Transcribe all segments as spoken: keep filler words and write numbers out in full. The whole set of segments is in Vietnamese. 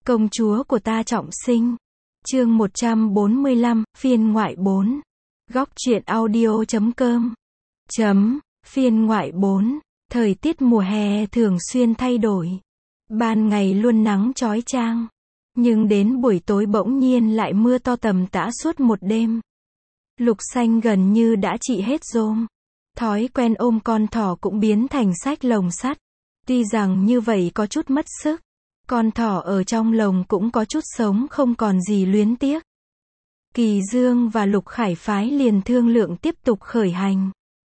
Công chúa của ta trọng sinh. Chương một trăm bốn mươi lăm, phiên ngoại bốn. Góc truyện audio chấm com. Chấm, phiên ngoại bốn. Thời tiết mùa hè thường xuyên thay đổi. Ban ngày luôn nắng chói chang. Nhưng đến buổi tối bỗng nhiên lại mưa to tầm tã suốt một đêm. Lục Xanh gần như đã trị hết rôm. Thói quen ôm con thỏ cũng biến thành xách lồng sắt. Tuy rằng như vậy có chút mất sức. Con thỏ ở trong lồng cũng có chút sống không còn gì luyến tiếc. Kỳ Dương và Lục Khải Phái liền thương lượng tiếp tục khởi hành.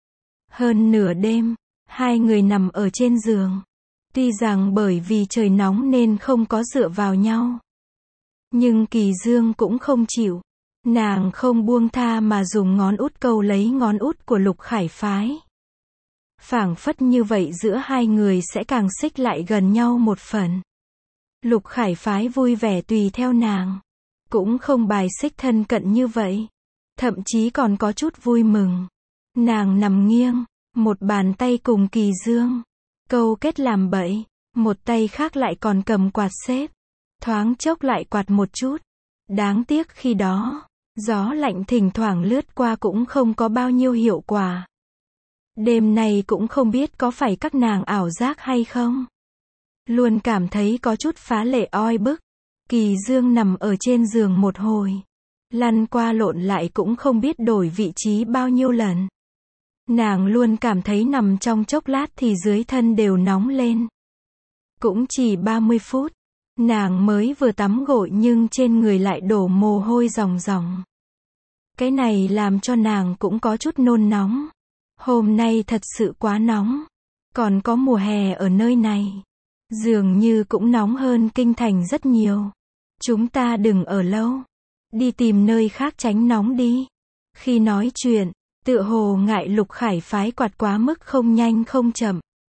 Hơn nửa đêm, hai người nằm ở trên giường. Tuy rằng bởi vì trời nóng nên không có dựa vào nhau. Nhưng Kỳ Dương cũng không chịu. Nàng không buông tha mà dùng ngón út câu lấy ngón út của Lục Khải Phái. Phảng phất như vậy giữa hai người sẽ càng xích lại gần nhau một phần. Lục Khải Phái vui vẻ tùy theo nàng. Cũng không bài xích thân cận như vậy. Thậm chí còn có chút vui mừng. Nàng nằm nghiêng, một bàn tay cùng Kỳ Dương câu kết làm bậy, một tay khác lại còn cầm quạt xếp. Thoáng chốc lại quạt một chút. Đáng tiếc khi đó, gió lạnh thỉnh thoảng lướt qua cũng không có bao nhiêu hiệu quả. Đêm nay cũng không biết có phải các nàng ảo giác hay không. Luôn cảm thấy có chút phá lệ oi bức. Kỳ Dương nằm ở trên giường một hồi. Lăn qua lộn lại cũng không biết đổi vị trí bao nhiêu lần. Nàng luôn cảm thấy nằm trong chốc lát thì dưới thân đều nóng lên. Cũng chỉ ba mươi phút. Nàng mới vừa tắm gội nhưng trên người lại đổ mồ hôi ròng ròng. Cái này làm cho nàng cũng có chút nôn nóng. Hôm nay thật sự quá nóng. Còn có mùa hè ở nơi này. Dường như cũng nóng hơn kinh thành rất nhiều. Chúng ta đừng ở lâu. Đi tìm nơi khác tránh nóng đi. Khi nói chuyện, tựa hồ ngại Lục Khải Phái quạt quá mức không nhanh không chậm.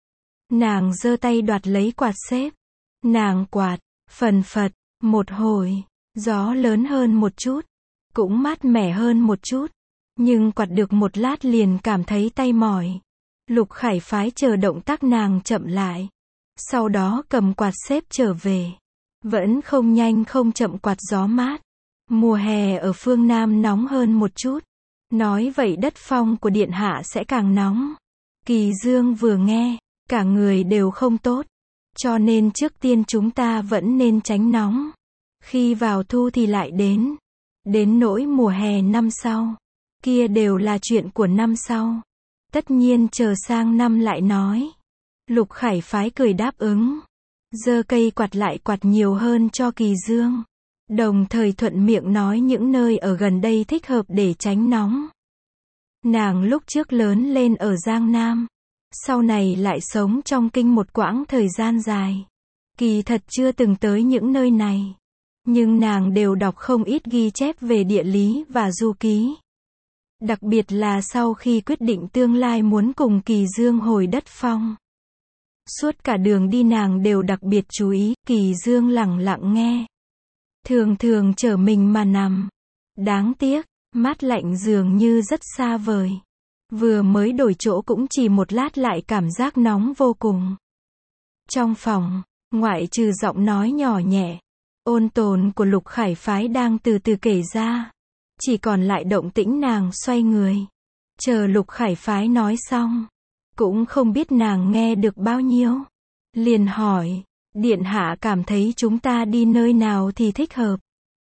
Nàng giơ tay đoạt lấy quạt xếp. Nàng quạt, phần phật, một hồi, gió lớn hơn một chút. Cũng mát mẻ hơn một chút. Nhưng quạt được một lát liền cảm thấy tay mỏi. Lục Khải Phái chờ động tác nàng chậm lại. Sau đó cầm quạt xếp trở về. Vẫn không nhanh không chậm quạt gió mát. Mùa hè ở phương Nam nóng hơn một chút. Nói vậy đất phong của điện hạ sẽ càng nóng. Kỳ Dương vừa nghe, cả người đều không tốt. Cho nên trước tiên chúng ta vẫn nên tránh nóng. Khi vào thu thì lại đến. Đến nỗi mùa hè năm sau. Kia đều là chuyện của năm sau. Tất nhiên chờ sang năm lại nói. Lục Khải Phái cười đáp ứng. Giơ cây quạt lại quạt nhiều hơn cho Kỳ Dương. Đồng thời thuận miệng nói những nơi ở gần đây thích hợp để tránh nóng. Nàng lúc trước lớn lên ở Giang Nam. Sau này lại sống trong kinh một quãng thời gian dài. Kỳ thật chưa từng tới những nơi này. Nhưng nàng đều đọc không ít ghi chép về địa lý và du ký. Đặc biệt là sau khi quyết định tương lai muốn cùng Kỳ Dương hồi đất phong. Suốt cả đường đi nàng đều đặc biệt chú ý, Kỳ Dương lẳng lặng nghe. Thường thường trở mình mà nằm. Đáng tiếc, mát lạnh dường như rất xa vời. Vừa mới đổi chỗ cũng chỉ một lát lại cảm giác nóng vô cùng. Trong phòng, ngoại trừ giọng nói nhỏ nhẹ, ôn tồn của Lục Khải Phái đang từ từ kể ra. Chỉ còn lại động tĩnh nàng xoay người. Chờ Lục Khải Phái nói xong. Cũng không biết nàng nghe được bao nhiêu. Liền hỏi, điện hạ cảm thấy chúng ta đi nơi nào thì thích hợp.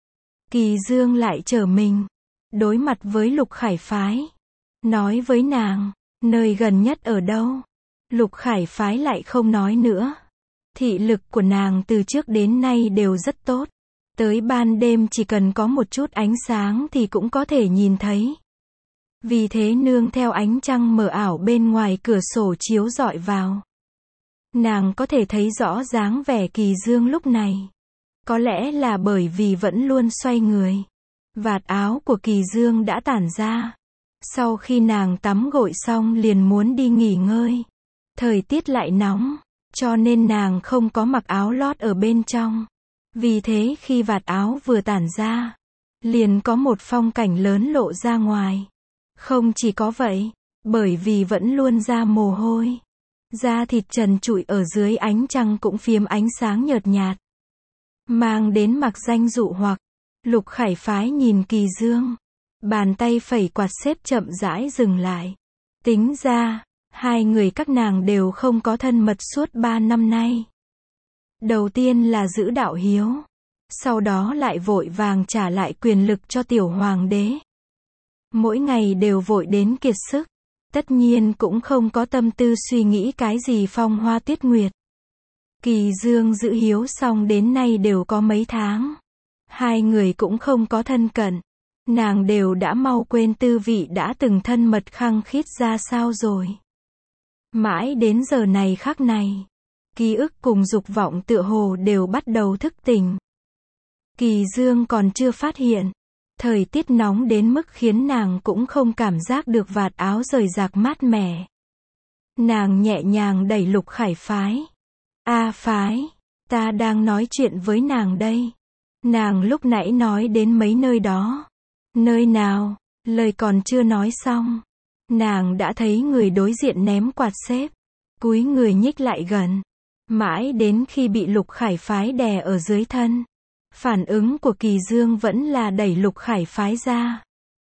Kỳ Dương lại trở mình. Đối mặt với Lục Khải Phái. Nói với nàng, nơi gần nhất ở đâu. Lục Khải Phái lại không nói nữa. Thị lực của nàng từ trước đến nay đều rất tốt. Tới ban đêm chỉ cần có một chút ánh sáng thì cũng có thể nhìn thấy. Vì thế nương theo ánh trăng mờ ảo bên ngoài cửa sổ chiếu rọi vào. Nàng có thể thấy rõ dáng vẻ Kỳ Dương lúc này. Có lẽ là bởi vì vẫn luôn xoay người. Vạt áo của Kỳ Dương đã tản ra. Sau khi nàng tắm gội xong liền muốn đi nghỉ ngơi. Thời tiết lại nóng, cho nên nàng không có mặc áo lót ở bên trong. Vì thế khi vạt áo vừa tản ra, liền có một phong cảnh lớn lộ ra ngoài. Không chỉ có vậy, bởi vì vẫn luôn ra mồ hôi. Da thịt trần trụi ở dưới ánh trăng cũng phiếm ánh sáng nhợt nhạt. mang đến mặc danh dụ hoặc. Lục Khải Phái nhìn Kỳ Dương, bàn tay phẩy quạt xếp chậm rãi dừng lại. Tính ra, hai người các nàng đều không có thân mật suốt ba năm nay. Đầu tiên là giữ đạo hiếu, sau đó lại vội vàng trả lại quyền lực cho tiểu hoàng đế. Mỗi ngày đều vội đến kiệt sức, tất nhiên cũng không có tâm tư suy nghĩ cái gì phong hoa tuyết nguyệt. Kỳ Dương giữ hiếu xong đến nay đều có mấy tháng. Hai người cũng không có thân cận. Nàng đều đã mau quên tư vị đã từng thân mật khăng khít ra sao rồi. Mãi đến giờ này khắc này, ký ức cùng dục vọng tựa hồ đều bắt đầu thức tỉnh. Kỳ Dương còn chưa phát hiện, thời tiết nóng đến mức khiến nàng cũng không cảm giác được vạt áo rời rạc mát mẻ. Nàng nhẹ nhàng đẩy Lục Khải Phái. A Phái, ta đang nói chuyện với nàng đây. Nàng lúc nãy nói đến mấy nơi đó. Nơi nào? Lời còn chưa nói xong, nàng đã thấy người đối diện ném quạt xếp, cúi người nhích lại gần, mãi đến khi bị Lục Khải Phái đè ở dưới thân. Phản ứng của Kỳ Dương vẫn là đẩy Lục Khải Phái ra.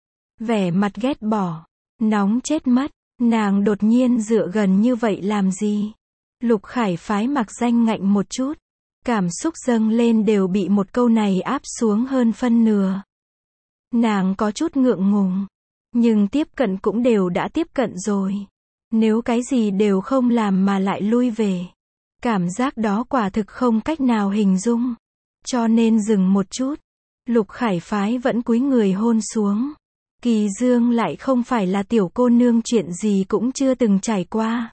Vẻ mặt ghét bỏ, nóng chết mất, nàng đột nhiên dựa gần như vậy làm gì? Lục Khải Phái mặc danh ngạnh một chút, cảm xúc dâng lên đều bị một câu này áp xuống hơn phân nửa. Nàng có chút ngượng ngùng, nhưng tiếp cận cũng đều đã tiếp cận rồi. Nếu cái gì đều không làm mà lại lui về, cảm giác đó quả thực không cách nào hình dung. Cho nên dừng một chút, Lục Khải Phái vẫn cúi người hôn xuống. Kỳ Dương lại không phải là tiểu cô nương chuyện gì cũng chưa từng trải qua.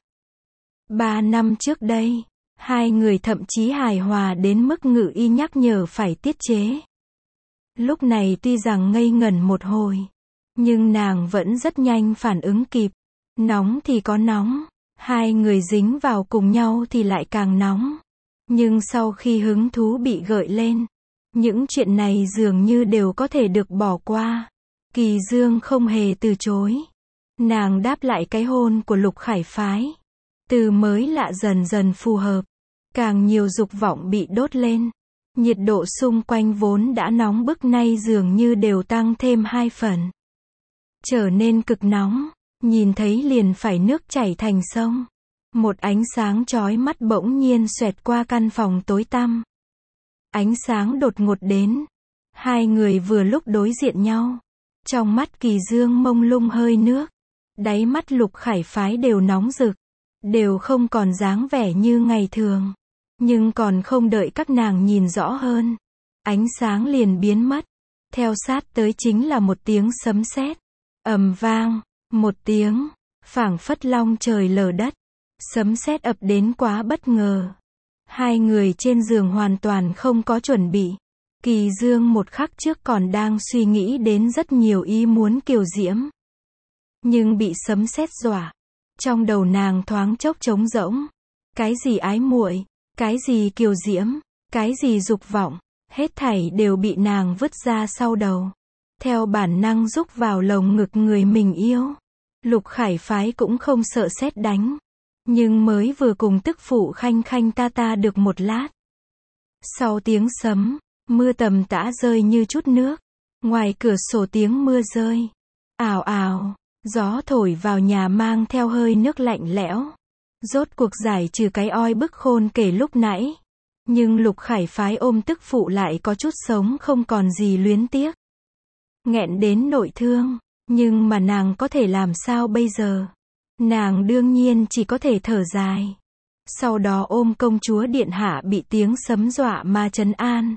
Ba năm trước đây, hai người thậm chí hài hòa đến mức Ngự Y nhắc nhở phải tiết chế. Lúc này tuy rằng ngây ngẩn một hồi, nhưng nàng vẫn rất nhanh phản ứng kịp. Nóng thì có nóng, hai người dính vào cùng nhau thì lại càng nóng. Nhưng sau khi hứng thú bị gợi lên, những chuyện này dường như đều có thể được bỏ qua. Kỳ Dương không hề từ chối. Nàng đáp lại cái hôn của Lục Khải Phái. Từ mới lạ dần dần phù hợp. Càng nhiều dục vọng bị đốt lên. Nhiệt độ xung quanh vốn đã nóng bức nay dường như đều tăng thêm hai phần. Trở nên cực nóng, nhìn thấy liền phải nước chảy thành sông. Một ánh sáng chói mắt bỗng nhiên xoẹt qua căn phòng tối tăm. Ánh sáng đột ngột đến. Hai người vừa lúc đối diện nhau. Trong mắt Kỳ Dương mông lung hơi nước. Đáy mắt Lục Khải Phái đều nóng rực. Đều không còn dáng vẻ như ngày thường. Nhưng còn không đợi các nàng nhìn rõ hơn, ánh sáng liền biến mất. Theo sát tới chính là một tiếng sấm sét, ầm vang, một tiếng, phảng phất long trời lở đất. Sấm sét ập đến quá bất ngờ. Hai người trên giường hoàn toàn không có chuẩn bị. Kỳ Dương một khắc trước còn đang suy nghĩ đến rất nhiều ý muốn kiều diễm. Nhưng bị sấm sét dọa. Trong đầu nàng thoáng chốc trống rỗng. Cái gì ái muội, cái gì kiều diễm, cái gì dục vọng, hết thảy đều bị nàng vứt ra sau đầu. Theo bản năng rúc vào lồng ngực người mình yêu. Lục Khải Phái cũng không sợ sét đánh. Nhưng mới vừa cùng tức phụ khanh khanh ta ta được một lát. Sau tiếng sấm, mưa tầm tã rơi như chút nước. Ngoài cửa sổ tiếng mưa rơi. Ào ào, gió thổi vào nhà mang theo hơi nước lạnh lẽo. Rốt cuộc giải trừ cái oi bức khôn kể lúc nãy. Nhưng Lục Khải Phái ôm tức phụ lại có chút sống không còn gì luyến tiếc. Nghẹn đến nội thương, nhưng mà nàng có thể làm sao bây giờ? Nàng đương nhiên chỉ có thể thở dài. Sau đó ôm công chúa điện hạ bị tiếng sấm dọa mà trấn an.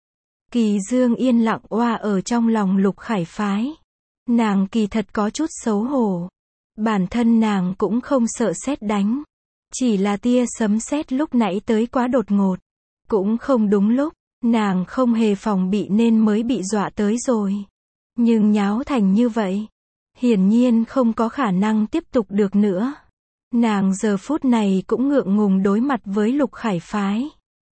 Kỳ Dương yên lặng oa ở trong lòng Lục Khải Phái. Nàng kỳ thật có chút xấu hổ. Bản thân nàng cũng không sợ sét đánh. Chỉ là tia sấm sét lúc nãy tới quá đột ngột. Cũng không đúng lúc, nàng không hề phòng bị nên mới bị dọa tới rồi. Nhưng nháo thành như vậy, hiển nhiên không có khả năng tiếp tục được nữa. Nàng giờ phút này cũng ngượng ngùng đối mặt với Lục Khải Phái.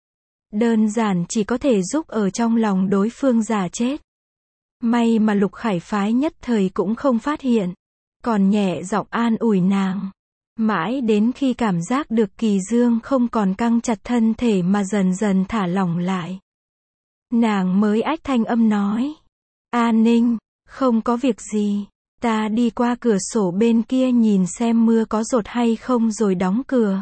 Đơn giản chỉ có thể giúp ở trong lòng đối phương giả chết. May mà Lục Khải Phái nhất thời cũng không phát hiện. Còn nhẹ giọng an ủi nàng. Mãi đến khi cảm giác được Kỳ Dương không còn căng chặt thân thể mà dần dần thả lỏng lại. Nàng mới ách thanh âm nói. A Ninh, không có việc gì. Ta đi qua cửa sổ bên kia nhìn xem mưa có dột hay không rồi đóng cửa.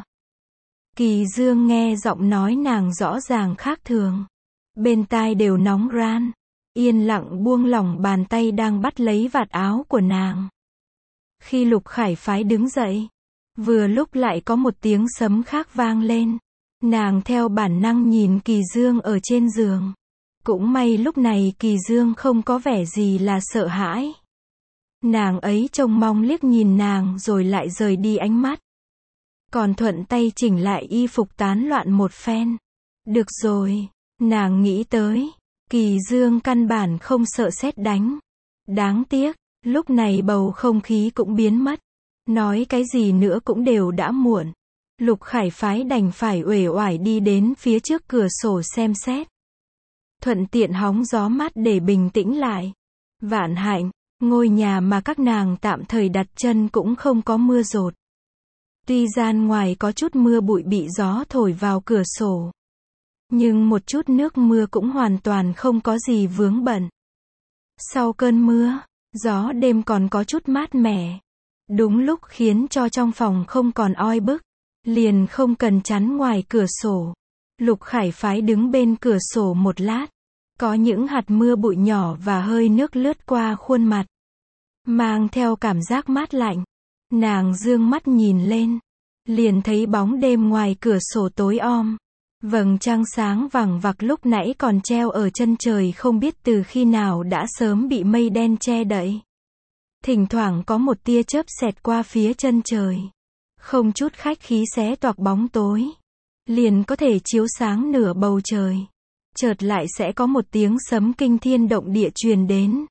Kỳ Dương nghe giọng nói nàng rõ ràng khác thường. Bên tai đều nóng ran. Yên lặng buông lỏng bàn tay đang bắt lấy vạt áo của nàng. Khi Lục Khải Phái đứng dậy, vừa lúc lại có một tiếng sấm khác vang lên. Nàng theo bản năng nhìn Kỳ Dương ở trên giường. Cũng may lúc này Kỳ Dương không có vẻ gì là sợ hãi. Nàng ấy trông mong liếc nhìn nàng rồi lại rời đi ánh mắt. Còn thuận tay chỉnh lại y phục tán loạn một phen. Được rồi, nàng nghĩ tới. Kỳ Dương căn bản không sợ sét đánh. Đáng tiếc, lúc này bầu không khí cũng biến mất. Nói cái gì nữa cũng đều đã muộn. Lục Khải Phái đành phải uể oải đi đến phía trước cửa sổ xem xét. Thuận tiện hóng gió mát để bình tĩnh lại. Vạn hạnh, ngôi nhà mà các nàng tạm thời đặt chân cũng không có mưa dột. Tuy gian ngoài có chút mưa bụi bị gió thổi vào cửa sổ. Nhưng một chút nước mưa cũng hoàn toàn không có gì vướng bận. Sau cơn mưa, gió đêm còn có chút mát mẻ. Đúng lúc khiến cho trong phòng không còn oi bức. Liền không cần chắn ngoài cửa sổ. Lục Khải Phái đứng bên cửa sổ một lát. Có những hạt mưa bụi nhỏ và hơi nước lướt qua khuôn mặt. Mang theo cảm giác mát lạnh. Nàng dương mắt nhìn lên. Liền thấy bóng đêm ngoài cửa sổ tối om. Vầng trăng sáng vằng vặc lúc nãy còn treo ở chân trời không biết từ khi nào đã sớm bị mây đen che đậy. Thỉnh thoảng có một tia chớp xẹt qua phía chân trời. Không chút khách khí xé toạc bóng tối. Liền có thể chiếu sáng nửa bầu trời. Chợt lại sẽ có một tiếng sấm kinh thiên động địa truyền đến.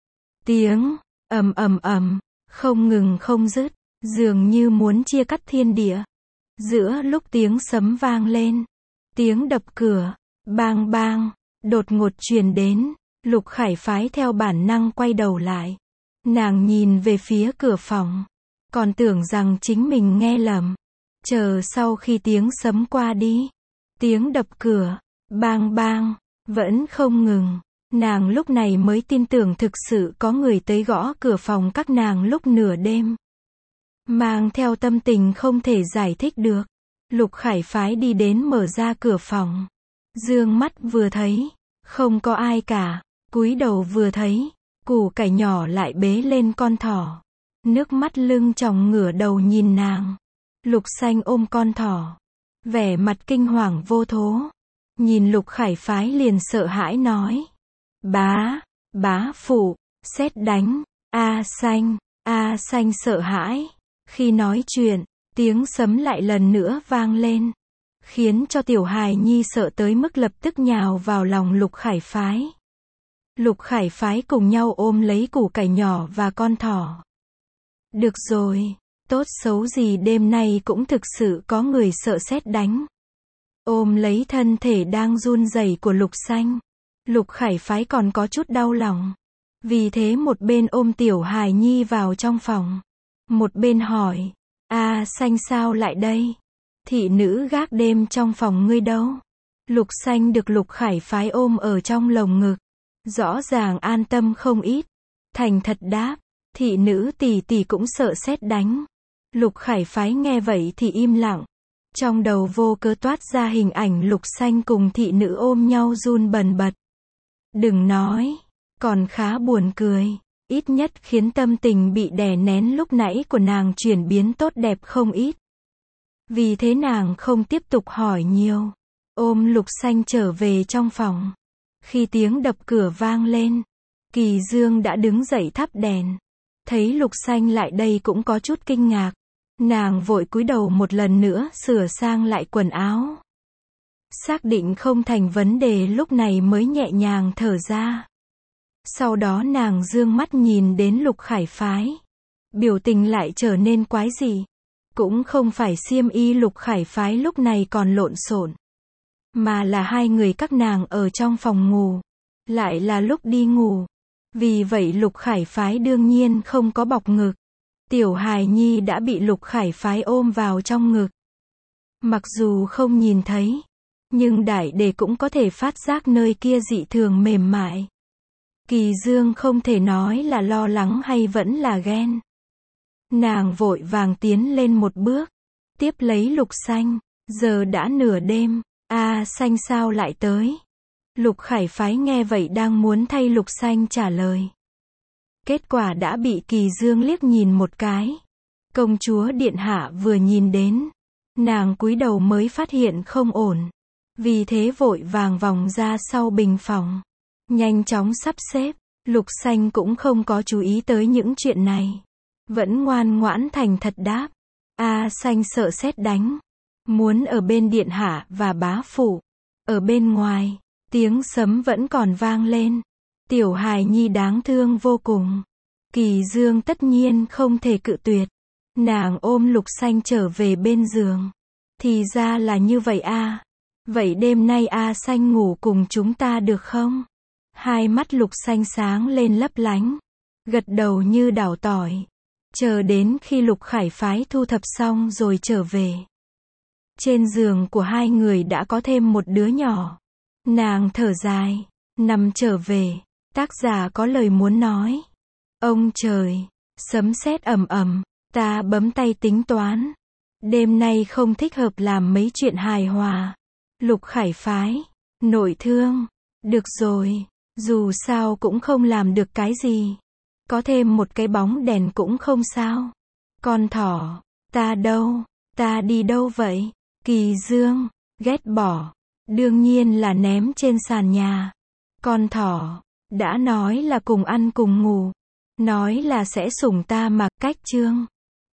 Tiếng ầm ầm ầm, không ngừng không dứt, dường như muốn chia cắt thiên địa. Giữa lúc tiếng sấm vang lên, tiếng đập cửa, bang bang, đột ngột truyền đến. Lục Khải Phái theo bản năng quay đầu lại. Nàng nhìn về phía cửa phòng. Còn tưởng rằng chính mình nghe lầm. Chờ sau khi tiếng sấm qua đi. Tiếng đập cửa, bang bang, vẫn không ngừng. Nàng lúc này mới tin tưởng thực sự có người tới gõ cửa phòng các nàng lúc nửa đêm. Mang theo tâm tình không thể giải thích được. Lục Khải Phái đi đến mở ra cửa phòng. Dương mắt vừa thấy. Không có ai cả. Cúi đầu vừa thấy. Củ cải nhỏ lại bế lên con thỏ. Nước mắt lưng tròng ngửa đầu nhìn nàng. Lục Xanh ôm con thỏ. Vẻ mặt kinh hoàng vô thố. Nhìn Lục Khải Phái liền sợ hãi nói. Bá, bá phụ, sét đánh, A Xanh, A Xanh sợ hãi. Khi nói chuyện, tiếng sấm lại lần nữa vang lên. Khiến cho tiểu hài nhi sợ tới mức lập tức nhào vào lòng Lục Khải Phái. Lục Khải Phái cùng nhau ôm lấy củ cải nhỏ và con thỏ. Được rồi, tốt xấu gì đêm nay cũng thực sự có người sợ sét đánh. Ôm lấy thân thể đang run rẩy của Lục Xanh. Lục Khải Phái còn có chút đau lòng. Vì thế một bên ôm tiểu hài nhi vào trong phòng. Một bên hỏi. A Xanh sao lại đây? Thị nữ gác đêm trong phòng ngươi đâu? Lục Xanh được Lục Khải Phái ôm ở trong lồng ngực. Rõ ràng an tâm không ít. Thành thật đáp. Thị nữ tỷ tỷ cũng sợ sét đánh. Lục Khải Phái nghe vậy thì im lặng. Trong đầu vô cớ toát ra hình ảnh Lục Xanh cùng thị nữ ôm nhau run bần bật. Đừng nói, còn khá buồn cười. Ít nhất khiến tâm tình bị đè nén lúc nãy của nàng chuyển biến tốt đẹp không ít. Vì thế nàng không tiếp tục hỏi nhiều. Ôm Lục Xanh trở về trong phòng. Khi tiếng đập cửa vang lên, Kỳ Dương đã đứng dậy thắp đèn. Thấy Lục Xanh lại đây cũng có chút kinh ngạc. Nàng vội cúi đầu một lần nữa sửa sang lại quần áo. Xác định không thành vấn đề lúc này mới nhẹ nhàng thở ra. Sau đó nàng dương mắt nhìn đến Lục Khải Phái. Biểu tình lại trở nên quái dị. Cũng không phải xiêm y Lục Khải Phái lúc này còn lộn xộn. Mà là hai người các nàng ở trong phòng ngủ. Lại là lúc đi ngủ. Vì vậy Lục Khải Phái đương nhiên không có bọc ngực. Tiểu hài nhi đã bị Lục Khải Phái ôm vào trong ngực. Mặc dù không nhìn thấy. Nhưng Đại Đề cũng có thể phát giác nơi kia dị thường mềm mại. Kỳ Dương không thể nói là lo lắng hay vẫn là ghen. Nàng vội vàng tiến lên một bước, tiếp lấy Lục Xanh. Giờ đã nửa đêm, A Xanh sao lại tới? Lục Khải Phái nghe vậy đang muốn thay Lục Xanh trả lời. Kết quả đã bị Kỳ Dương liếc nhìn một cái. Công chúa điện hạ vừa nhìn đến, nàng cúi đầu mới phát hiện không ổn. Vì thế vội vàng vòng ra sau bình phòng, nhanh chóng sắp xếp. Lục Xanh cũng không có chú ý tới những chuyện này, vẫn ngoan ngoãn thành thật đáp. A Xanh sợ sét đánh, muốn ở bên điện hạ và bá phụ. Ở bên ngoài, tiếng sấm vẫn còn vang lên. Tiểu hài nhi đáng thương vô cùng. Kỳ Dương tất nhiên không thể cự tuyệt. Nàng ôm Lục Xanh trở về bên giường. Thì ra là như vậy a. Vậy đêm nay A Xanh ngủ cùng chúng ta được không? Hai mắt Lục Xanh sáng lên lấp lánh, gật đầu như đảo tỏi. Chờ đến khi Lục Khải Phái thu thập xong rồi trở về. Trên giường của hai người đã có thêm một đứa nhỏ. Nàng thở dài, nằm trở về. Tác giả có lời muốn nói. Ông trời, sấm sét ầm ầm, ta bấm tay tính toán. Đêm nay không thích hợp làm mấy chuyện hài hòa. Lục Khải Phái, nội thương. Được rồi, dù sao cũng không làm được cái gì. Có thêm một cái bóng đèn cũng không sao. Con thỏ, ta đâu, ta đi đâu vậy? Kỳ Dương, ghét bỏ. Đương nhiên là ném trên sàn nhà. Con thỏ, đã nói là cùng ăn cùng ngủ. Nói là sẽ sủng ta mà, cách chương.